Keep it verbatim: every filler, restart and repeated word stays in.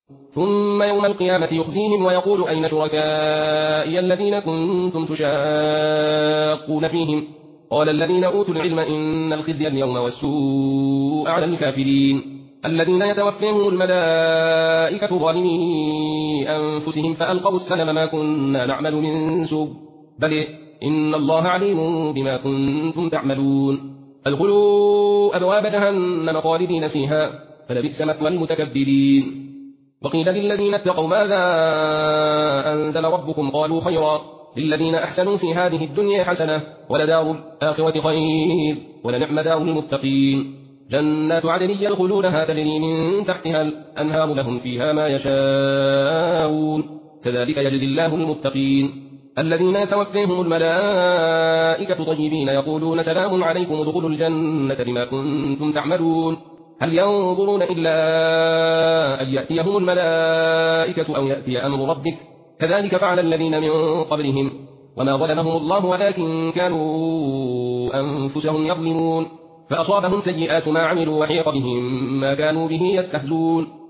ثم يوم القيامة يخزيهم ويقول أين شركائي الذين كنتم تشاقون فيهم قال الذين أوتوا العلم إن الخزي اليوم والسوء على الكافرين الذين يتوفيهم الملائكة ظالمي أنفسهم فألقوا السلم ما كنا نعمل من سوء بل إن الله عليم بما كنتم تعملون ادخلوا أبواب جهنم خالدين فيها فلبئس مثوى المتكبرين وقيل للذين اتقوا ماذا أنزل ربكم قالوا خيرا للذين أحسنوا في هذه الدنيا حسنة ولدار الآخرة خير ولنعم دار المتقين جنات عدن يدخلونها تجري من تحتها الأنهار لهم فيها ما يشاءون كذلك يجزي الله المتقين الذين يتوفيهم الملائكة طيبين يقولون سلام عليكم ادخلوا الجنة بما كنتم تعملون هل ينظرون إلا أن يأتيهم الملائكة أو يأتي أمر ربك كذلك فعل الذين من قبلهم وما ظلمهم الله ولكن كانوا أنفسهم يظلمون فأصابهم سيئات ما عملوا وحيق بهم ما كانوا به يستهزون